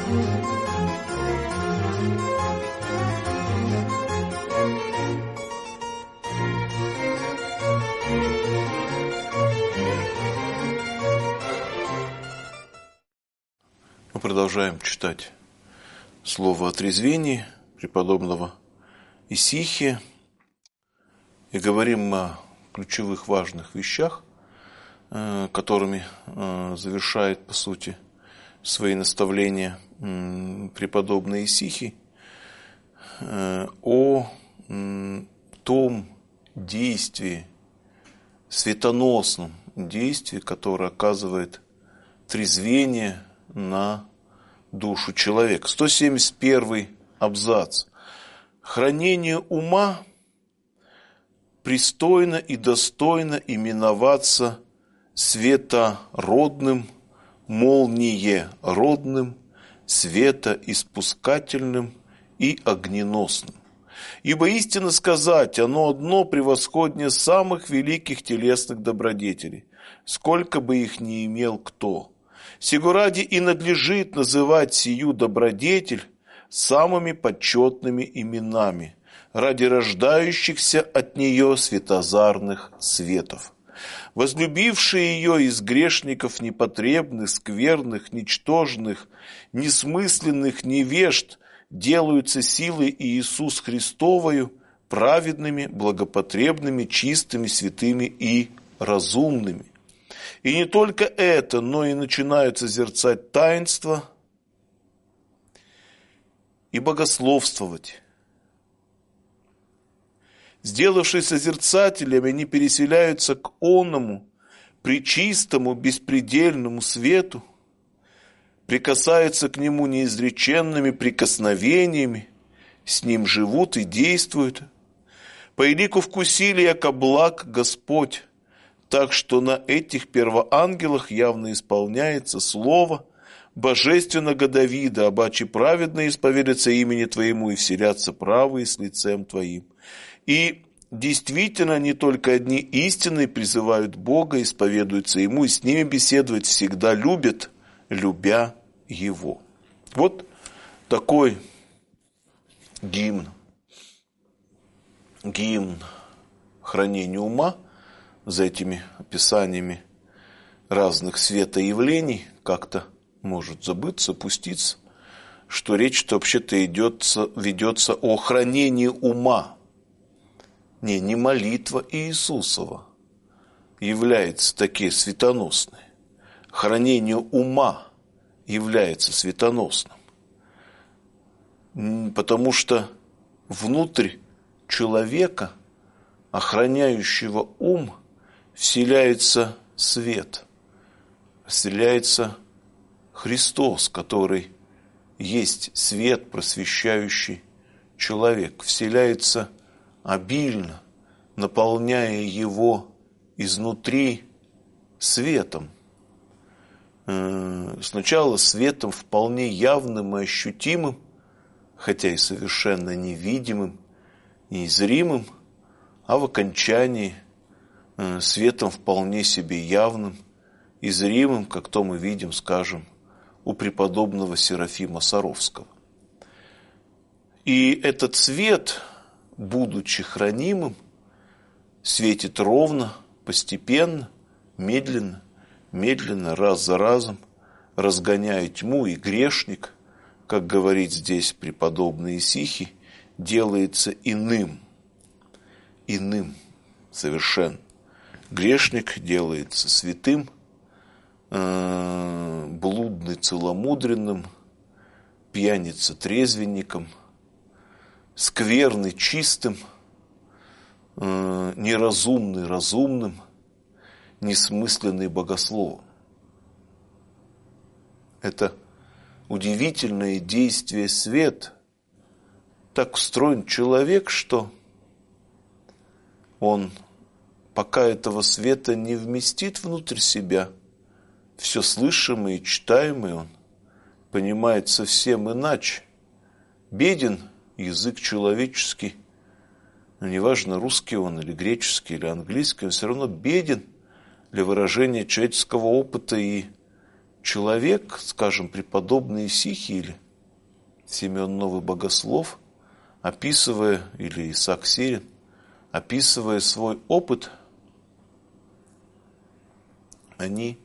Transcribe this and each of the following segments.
Мы продолжаем читать слово о трезвении преподобного Исихия и говорим о ключевых важных вещах, которыми завершает, по сути, свои наставления преподобный Исихий, о том действии, светоносном действии, которое оказывает трезвение на душу человека. 171 абзац. Хранение ума пристойно и достойно именоваться светородным, молниеродным, светоиспускательным и огненосным. Ибо истинно сказать, оно одно превосходнее самых великих телесных добродетелей, сколько бы их ни имел кто. Сего ради и надлежит называть сию добродетель самыми почетными именами, ради рождающихся от нее светозарных светов. Возлюбившие ее из грешников непотребных, скверных, ничтожных, несмысленных невежд делаются силой Иисус Христовою праведными, благопотребными, чистыми, святыми и разумными. И не только это, но и начинают созерцать таинства и богословствовать. Сделавшись созерцателями, они переселяются к оному, пречистому, беспредельному свету, прикасаются к нему неизреченными прикосновениями, с ним живут и действуют. По елику вкусили, яко благ Господь, так что на этих первоангелах явно исполняется слово божественного Давида, обаче праведно исповедаться имени Твоему и вселятся правые с лицем Твоим. И действительно, не только одни истинные призывают Бога, исповедуются Ему, и с ними беседовать всегда любят, любя Его. Вот такой гимн хранению ума. За этими описаниями разных светоявлений как-то может забыться, пуститься, что речь-то вообще-то ведется о хранении ума. Не молитва Иисусова является такие светоносной. Хранение ума является светоносным. Потому что внутрь человека, охраняющего ум, вселяется свет, вселяется Христос, который есть свет, просвещающий человек, вселяется обильно, наполняя его изнутри светом. Сначала светом вполне явным и ощутимым, хотя и совершенно невидимым, незримым, а в окончании светом вполне себе явным и зримым, как то мы видим, скажем, у преподобного Серафима Саровского. И этот свет, будучи хранимым, светит ровно, постепенно, медленно, раз за разом, разгоняя тьму, и грешник, как говорит здесь преподобный Исихий, делается иным совершенно. Грешник делается святым, блудный целомудренным, пьяница трезвенником, скверный чистым, неразумный разумным, несмысленный богословом. Это удивительное действие света. Так устроен человек, что он, пока этого света не вместит внутрь себя, все слышимое и читаемое он понимает совсем иначе. Беден язык человеческий, но неважно, русский он или греческий, или английский, он все равно беден для выражения человеческого опыта и человек, скажем, преподобный Исихий или Семен Новый Богослов, описывая, или Исаак Сирин, описывая свой опыт, они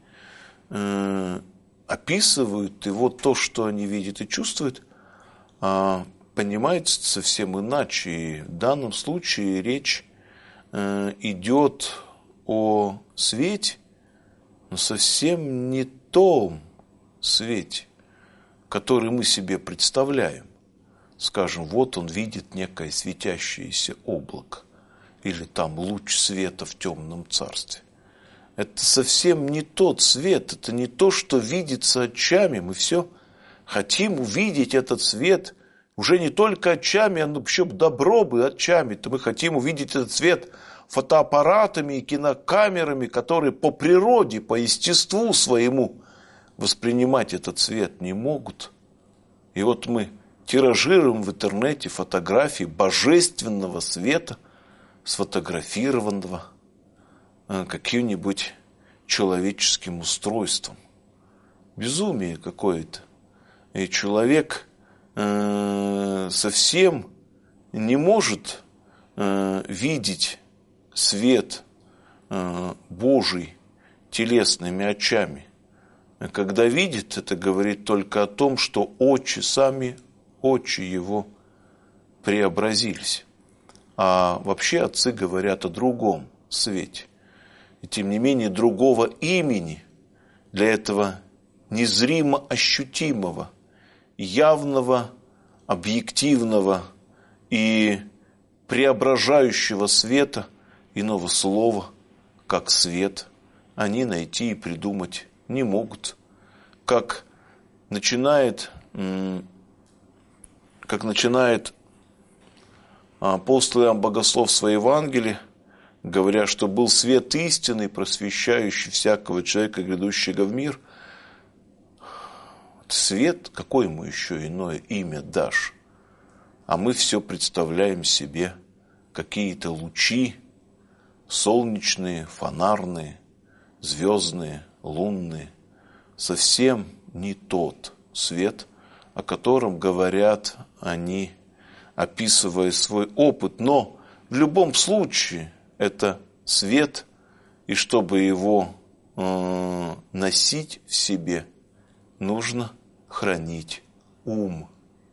описывают его, то, что они видят и чувствуют, понимается совсем иначе. И в данном случае речь идет о свете, но совсем не том свете, который мы себе представляем. Скажем, вот он видит некое светящееся облако или там луч света в темном царстве. Это совсем не тот свет, это не то, что видится очами. Мы все хотим увидеть этот свет уже не только очами, а вообще добро бы очами. То мы хотим увидеть этот свет фотоаппаратами и кинокамерами, которые по природе, по естеству своему воспринимать этот свет не могут. И вот мы тиражируем в интернете фотографии божественного света, сфотографированного каким-нибудь человеческим устройством. Безумие какое-то. И человек совсем не может видеть свет Божий телесными очами. Когда видит, это говорит только о том, что очи его преобразились. А вообще отцы говорят о другом свете. И тем не менее другого имени для этого незримо ощутимого, явного, объективного и преображающего света, иного слова, как свет, они найти и придумать не могут. Как начинает апостол Иоанн Богослов в Евангелии, говоря, что был свет истинный, просвещающий всякого человека, грядущего в мир. Свет, какое ему еще иное имя дашь? А мы все представляем себе какие-то лучи солнечные, фонарные, звездные, лунные. Совсем не тот свет, о котором говорят они, описывая свой опыт. Но в любом случае это свет, и чтобы его носить в себе, нужно хранить ум.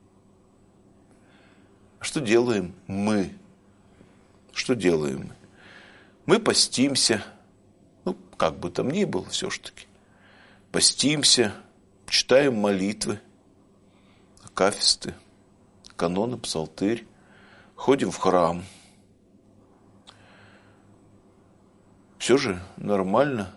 Что делаем мы? Что делаем мы? Мы постимся, как бы там ни было все-таки. Постимся, читаем молитвы, акафисты, каноны, псалтырь, ходим в храм. Все же нормально.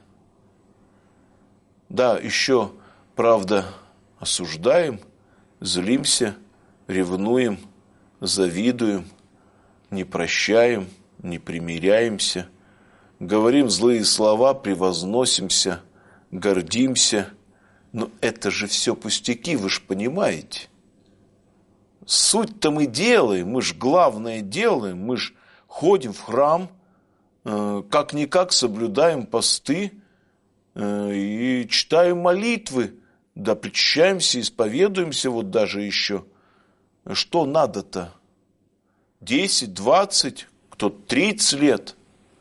Да, еще, правда, осуждаем, злимся, ревнуем, завидуем, не прощаем, не примиряемся, говорим злые слова, превозносимся, гордимся. Но это же все пустяки, вы же понимаете. Суть-то мы делаем, мы же главное делаем, мы же ходим в храм, как-никак соблюдаем посты и читаем молитвы, да причащаемся, исповедуемся вот даже еще. Что надо-то? 10, 20, кто-то 30 лет.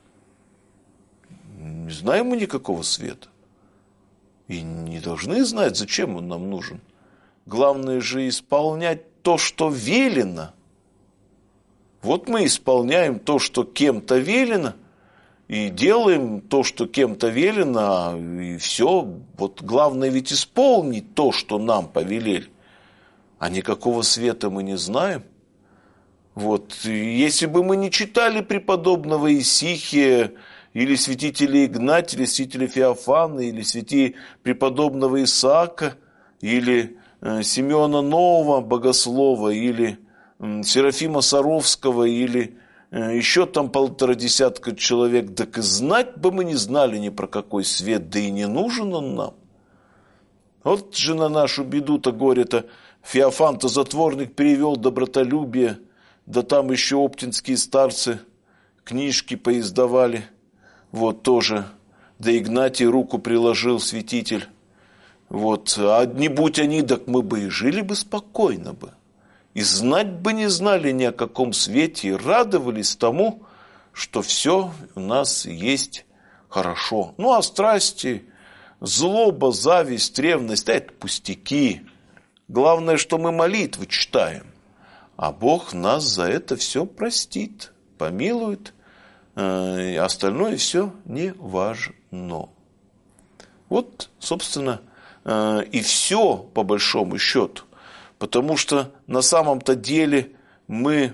Не знаем мы никакого света. И не должны знать, зачем он нам нужен. Главное же исполнять то, что велено. Вот мы исполняем то, что кем-то велено, и делаем то, что кем-то велено, и все. Вот главное ведь исполнить то, что нам повелели. А никакого света мы не знаем. Вот, если бы мы не читали преподобного Исихия, или святителя Игнатия, или святителя Феофана, или преподобного Исаака, или Симеона Нового Богослова, или Серафима Саровского, или еще там 150 человек, так и знать бы мы не знали ни про какой свет, да и не нужен он нам. Вот же на нашу беду-то горе-то Феофан-то затворник перевел добротолюбие, да там еще оптинские старцы книжки поиздавали, вот тоже, да Игнатий руку приложил, святитель, Вот, а не будь они, так мы бы и жили бы спокойно бы. И знать бы не знали ни о каком свете, и радовались тому, что все у нас есть хорошо. Ну, а страсти, злоба, зависть, ревность – это пустяки. Главное, что мы молитвы читаем. А Бог нас за это все простит, помилует, и остальное все не важно. Вот, собственно, и все по большому счету. Потому что на самом-то деле мы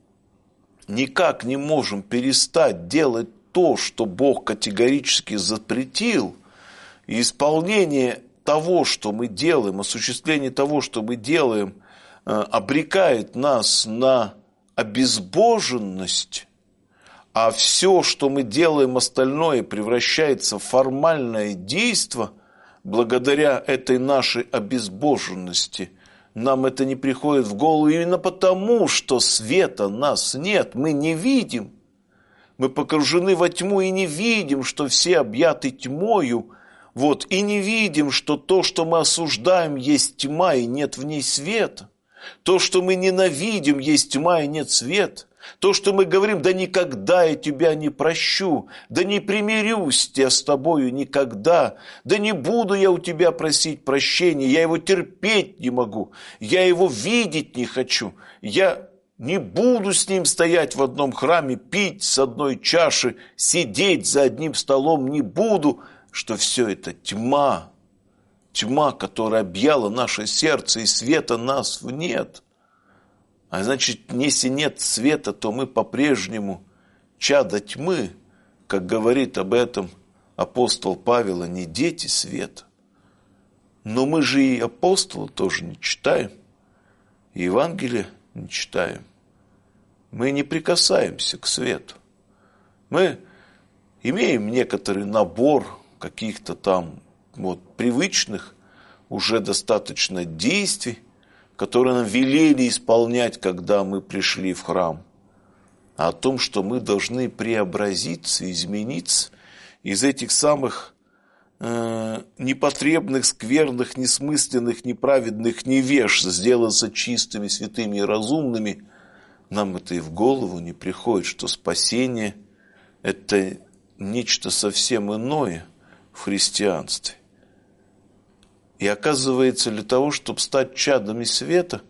никак не можем перестать делать то, что Бог категорически запретил. И исполнение того, что мы делаем, осуществление того, что мы делаем, обрекает нас на обезбоженность, а все, что мы делаем остальное, превращается в формальное действо. Благодаря этой нашей обезбоженности нам это не приходит в голову именно потому, что света нас нет, мы не видим. Мы погружены во тьму и не видим, что все объяты тьмою, вот, и не видим, что то, что мы осуждаем, есть тьма и нет в ней света. То, что мы ненавидим, есть тьма и нет света. То, что мы говорим, да никогда я тебя не прощу, да не примирюсь я с тобою никогда, да не буду я у тебя просить прощения, я его терпеть не могу, я его видеть не хочу, я не буду с ним стоять в одном храме, пить с одной чаши, сидеть за одним столом не буду, что все это тьма, тьма, которая объяла наше сердце, и света нас нет. А значит, если нет света, то мы по-прежнему чада тьмы, как говорит об этом апостол Павел, а не дети света. Но мы же и апостола тоже не читаем, и Евангелие не читаем. Мы не прикасаемся к свету. Мы имеем некоторый набор каких-то там привычных уже достаточно действий, которые нам велели исполнять, когда мы пришли в храм, а о том, что мы должны преобразиться, измениться из этих самых непотребных, скверных, несмысленных, неправедных невежд, сделаться чистыми, святыми и разумными, нам это и в голову не приходит, что спасение – это нечто совсем иное в христианстве. И оказывается, для того, чтобы стать чадами света,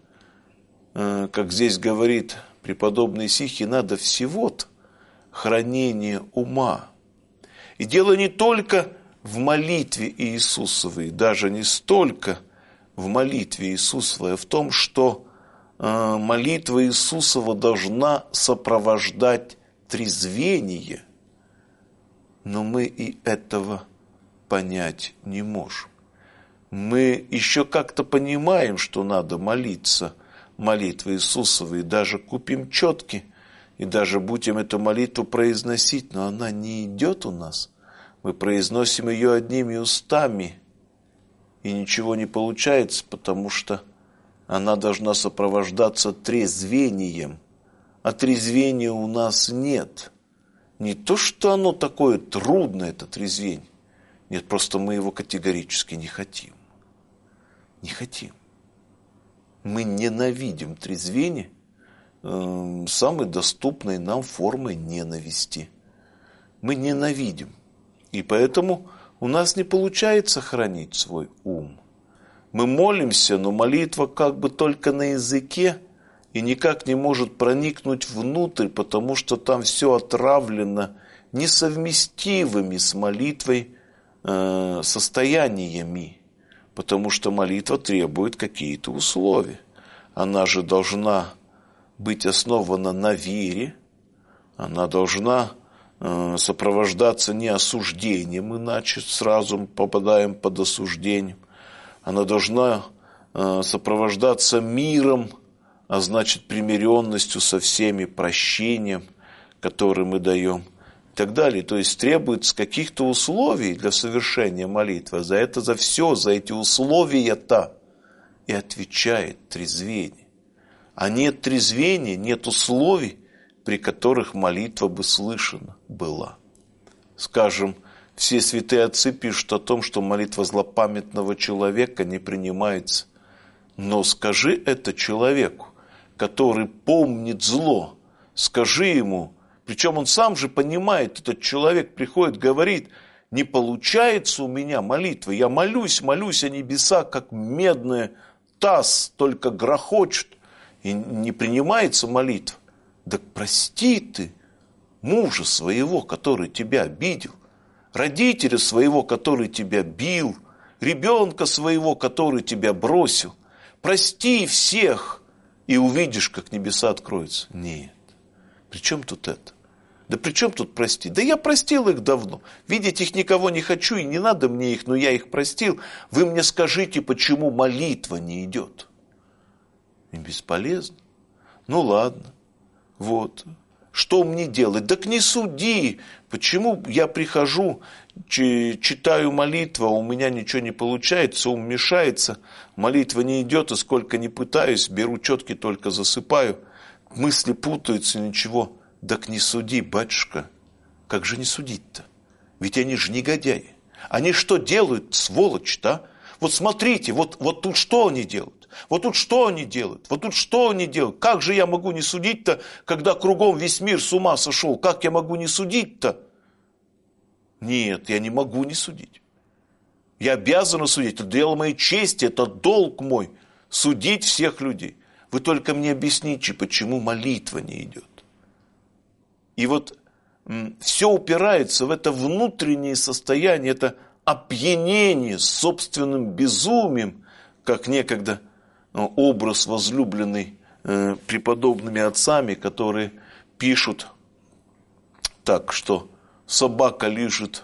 как здесь говорит преподобный Исихий, надо всего-то хранение ума. И дело не только в молитве Иисусовой, даже не столько в молитве Иисусовой, а в том, что молитва Иисусова должна сопровождать трезвение. Но мы и этого понять не можем. Мы еще как-то понимаем, что надо молиться молитвой Иисусовой, и даже купим четки, и даже будем эту молитву произносить, но она не идет у нас. Мы произносим ее одними устами, и ничего не получается, потому что она должна сопровождаться трезвением, а трезвения у нас нет. Не то, что оно такое трудное, это трезвение, нет, просто мы его категорически не хотим. Не хотим. Мы ненавидим трезвение самой доступной нам формой ненависти. Мы ненавидим. И поэтому у нас не получается хранить свой ум. Мы молимся, но молитва как бы только на языке и никак не может проникнуть внутрь, потому что там все отравлено несовместимыми с молитвой состояниями. Потому что молитва требует какие-то условия. Она же должна быть основана на вере. Она должна сопровождаться не осуждением, иначе сразу попадаем под осуждение. Она должна сопровождаться миром, а значит примиренностью со всеми, прощением, которое мы даем. И так далее. То есть требуется каких-то условий для совершения молитвы. За это, за все, за эти условия-то и отвечает трезвение. А нет трезвения, нет условий, при которых молитва бы слышана была. Скажем, все святые отцы пишут о том, что молитва злопамятного человека не принимается. Но скажи это человеку, который помнит зло, скажи ему, причем он сам же понимает, этот человек приходит, говорит, не получается у меня молитва, я молюсь, а небеса, как медный таз, только грохочут, и не принимается молитва. Так прости ты мужа своего, который тебя обидел, родителя своего, который тебя бил, ребенка своего, который тебя бросил. Прости всех, и увидишь, как небеса откроются. Нет. При чем тут это? Да при чем тут простить? Да я простил их давно. Видеть их никого не хочу, и не надо мне их, но я их простил. Вы мне скажите, почему молитва не идет? И бесполезно. Ну ладно. Вот. Что мне делать? Так не суди. Почему я прихожу, читаю молитву, а у меня ничего не получается, ум мешается, молитва не идет, и сколько не пытаюсь, беру четки, только засыпаю, мысли путаются, ничего. Так не суди, батюшка. Как же не судить-то? Ведь они же негодяи. Они что делают, сволочь-то? Вот смотрите, вот тут что они делают? Вот тут что они делают? Вот тут что они делают? Как же я могу не судить-то, когда кругом весь мир с ума сошел? Как я могу не судить-то? Нет, я не могу не судить. Я обязан судить. Это дело моей чести, это долг мой. Судить всех людей. Вы только мне объясните, почему молитва не идет. И вот все упирается в это внутреннее состояние, это опьянение собственным безумием, как некогда образ возлюбленный преподобными отцами, которые пишут так, что собака лижет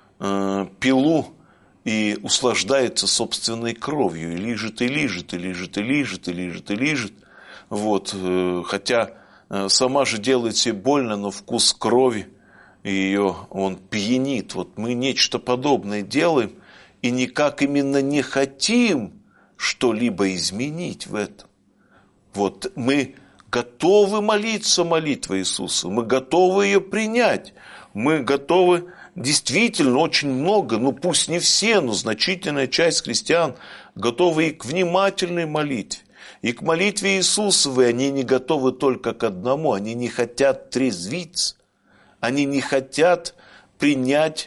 пилу и услаждается собственной кровью, и лижет, и лижет, и лижет, и лижет, и лижет, и лижет. Вот, хотя сама же делает себе больно, но вкус крови ее, он пьянит. Вот мы нечто подобное делаем, и никак именно не хотим что-либо изменить в этом. Вот мы готовы молиться молитвой Иисуса, мы готовы ее принять, мы готовы действительно очень много, ну пусть не все, но значительная часть христиан готовы и к внимательной молитве, и к молитве Иисусовой. Они не готовы только к одному, они не хотят трезвиться, они не хотят принять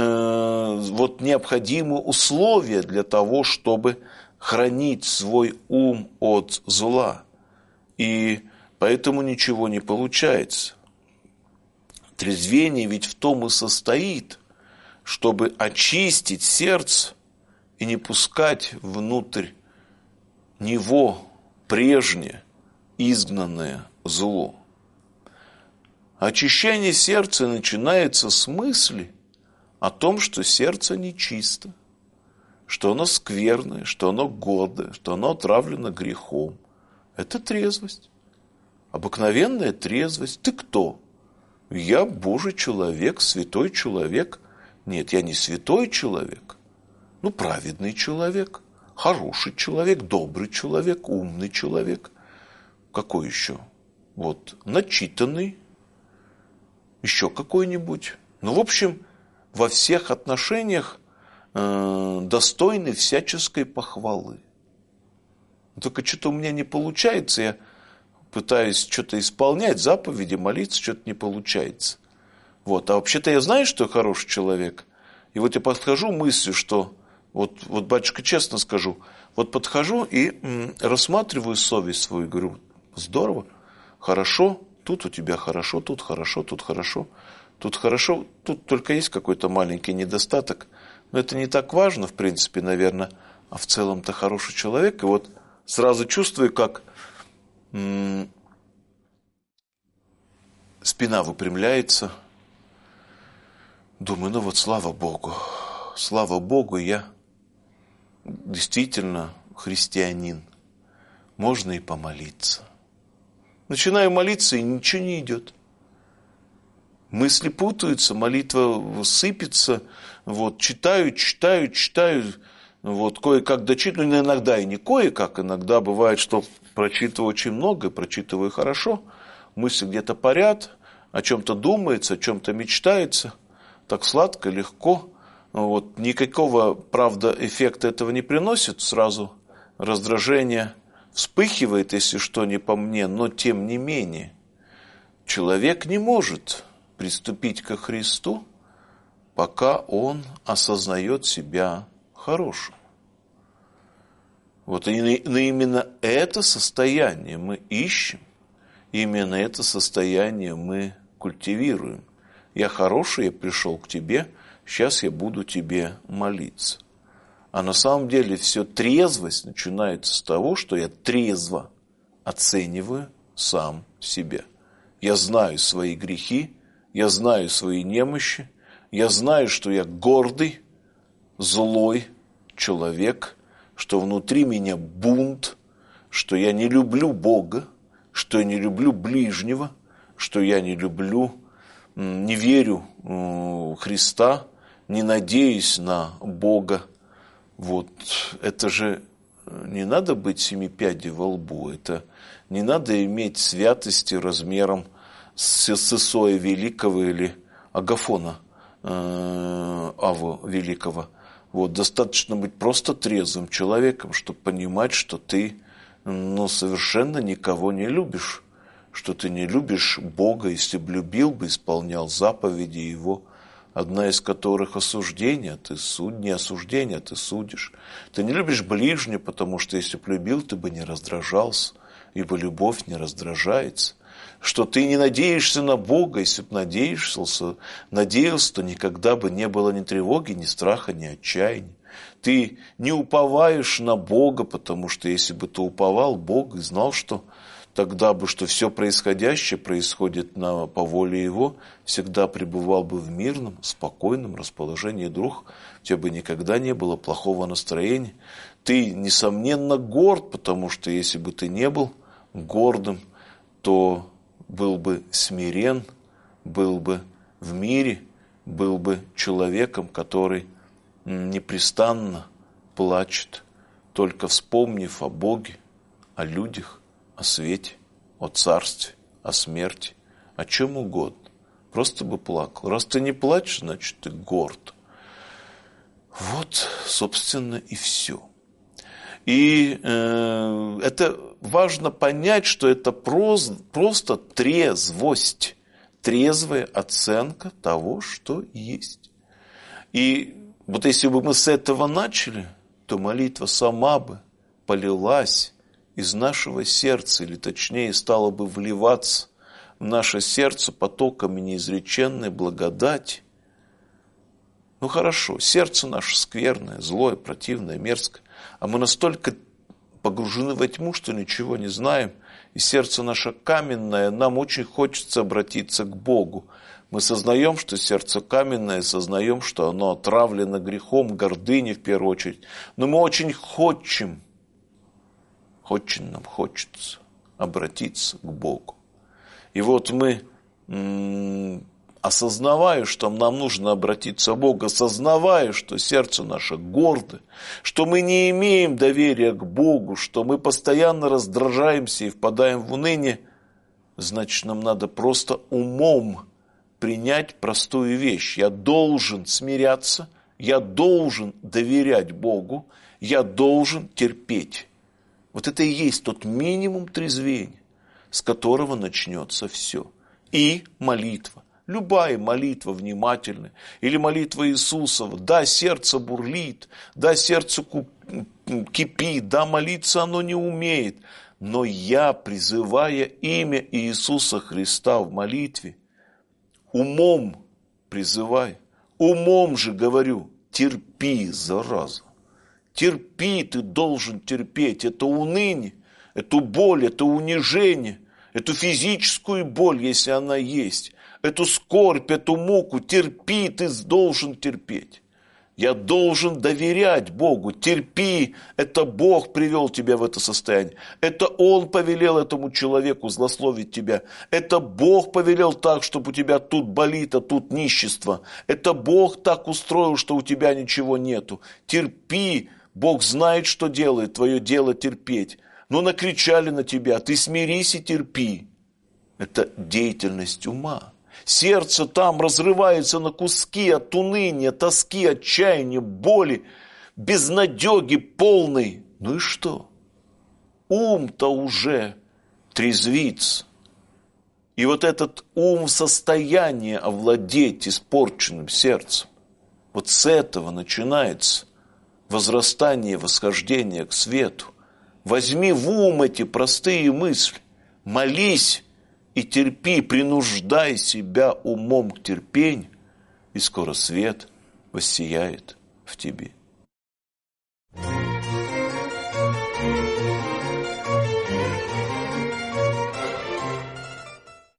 вот необходимые условия для того, чтобы хранить свой ум от зла. И поэтому ничего не получается. Трезвение ведь в том и состоит, чтобы очистить сердце и не пускать внутрь него прежнее изгнанное зло. Очищение сердца начинается с мысли о том, что сердце нечисто, что оно скверное, что оно гордое, что оно отравлено грехом. Это трезвость. Обыкновенная трезвость. Ты кто? Я Божий человек, святой человек. Нет, я не святой человек. Ну, праведный человек, хороший человек, добрый человек, умный человек. Какой еще? Вот, начитанный. Еще какой-нибудь. Ну, в общем, во всех отношениях достойный всяческой похвалы. Только что-то у меня не получается, я пытаюсь что-то исполнять, заповеди, молиться, что-то не получается. Вот. А вообще-то я знаю, что я хороший человек. И вот я подхожу мыслью, что, вот батюшка, честно скажу, вот подхожу и рассматриваю совесть свою, говорю, здорово, хорошо, тут у тебя хорошо, тут хорошо, тут хорошо, тут хорошо, тут только есть какой-то маленький недостаток. Но это не так важно, в принципе, наверное, а в целом-то хороший человек. И вот сразу чувствую, как спина выпрямляется. Думаю, ну вот слава Богу, я действительно христианин. Можно и помолиться. Начинаю молиться, и ничего не идет. Мысли путаются, молитва сыпется. Вот, читаю, вот, кое-как дочитываю, но иногда и не кое-как. Иногда бывает, что прочитываю очень много, прочитываю хорошо. Мысли где-то парят, о чем-то думается, о чем-то мечтается. Так сладко, легко. Вот, никакого, правда, эффекта этого не приносит, сразу раздражение вспыхивает, если что не по мне, но тем не менее человек не может приступить ко Христу, пока он осознает себя хорошим. Вот именно это состояние мы ищем, именно это состояние мы культивируем. Я хороший, я пришел к тебе, сейчас я буду тебе молиться. А на самом деле все трезвость начинается с того, что я трезво оцениваю сам себя. Я знаю свои грехи, я знаю свои немощи, я знаю, что я гордый, злой человек, что внутри меня бунт, что я не люблю Бога, что я не люблю ближнего, что я не верю в Христа, не надеюсь на Бога. Вот это же не надо быть семипядей во лбу, это не надо иметь святости размером с Исоя Великого или Агафона Аву Великого. Вот, достаточно быть просто трезвым человеком, чтобы понимать, что ты совершенно никого не любишь, что ты не любишь Бога, если бы любил бы, исполнял заповеди Его, одна из которых осуждение, не осуждение, ты судишь. Ты не любишь ближнего, потому что если бы любил, ты бы не раздражался, ибо любовь не раздражается. Что ты не надеешься на Бога, если бы надеялся, то никогда бы не было ни тревоги, ни страха, ни отчаяния. Ты не уповаешь на Бога, потому что если бы ты уповал Бог и знал, что тогда бы, что все происходящее происходит по воле Его, всегда пребывал бы в мирном, спокойном расположении духа, у тебя бы никогда не было плохого настроения. Ты, несомненно, горд, потому что если бы ты не был гордым, то был бы смирен, был бы в мире, был бы человеком, который непрестанно плачет, только вспомнив о Боге, о людях, о свете, о царстве, о смерти, о чем угодно. Просто бы плакал. Раз ты не плачешь, значит, ты горд. Вот, собственно, и все. И это важно понять, что это просто трезвость, трезвая оценка того, что есть. И вот если бы мы с этого начали, то молитва сама бы полилась из нашего сердца, или точнее стала бы вливаться в наше сердце потоками неизреченной благодати. Ну хорошо, сердце наше скверное, злое, противное, мерзкое, а мы настолько погружены во тьму, что ничего не знаем, и сердце наше каменное, нам очень хочется обратиться к Богу. Мы сознаем, что сердце каменное, сознаем, что оно отравлено грехом, гордыней в первую очередь, но мы очень нам хочется обратиться к Богу. И вот мы, осознавая, что нам нужно обратиться к Богу, осознавая, что сердце наше гордо, что мы не имеем доверия к Богу, что мы постоянно раздражаемся и впадаем в уныние, значит, нам надо просто умом принять простую вещь. Я должен смиряться, я должен доверять Богу, я должен терпеть. Вот это и есть тот минимум трезвения, с которого начнется все. И молитва. Любая молитва внимательная, или молитва Иисусова, да, сердце бурлит, да, сердце кипит, да, молиться оно не умеет, но я, призывая имя Иисуса Христа в молитве, умом призываю, умом же говорю, терпи, зараза, терпи, ты должен терпеть, это уныние, эту боль, это унижение, эту физическую боль, если она есть, эту скорбь, эту муку, терпи, ты должен терпеть. Я должен доверять Богу, терпи, это Бог привел тебя в это состояние. Это Он повелел этому человеку злословить тебя. Это Бог повелел так, чтобы у тебя тут болит, а тут нищество. Это Бог так устроил, что у тебя ничего нету. Терпи, Бог знает, что делает, твое дело терпеть. Но накричали на тебя, ты смирись и терпи. Это деятельность ума. Сердце там разрывается на куски от уныния, тоски, отчаяния, боли, безнадеги полной. Ну и что? Ум-то уже трезвится. И вот этот ум в состоянии овладеть испорченным сердцем. Вот с этого начинается возрастание, восхождение к свету. Возьми в ум эти простые мысли, молись и терпи, принуждай себя умом к терпению, и скоро свет воссияет в тебе.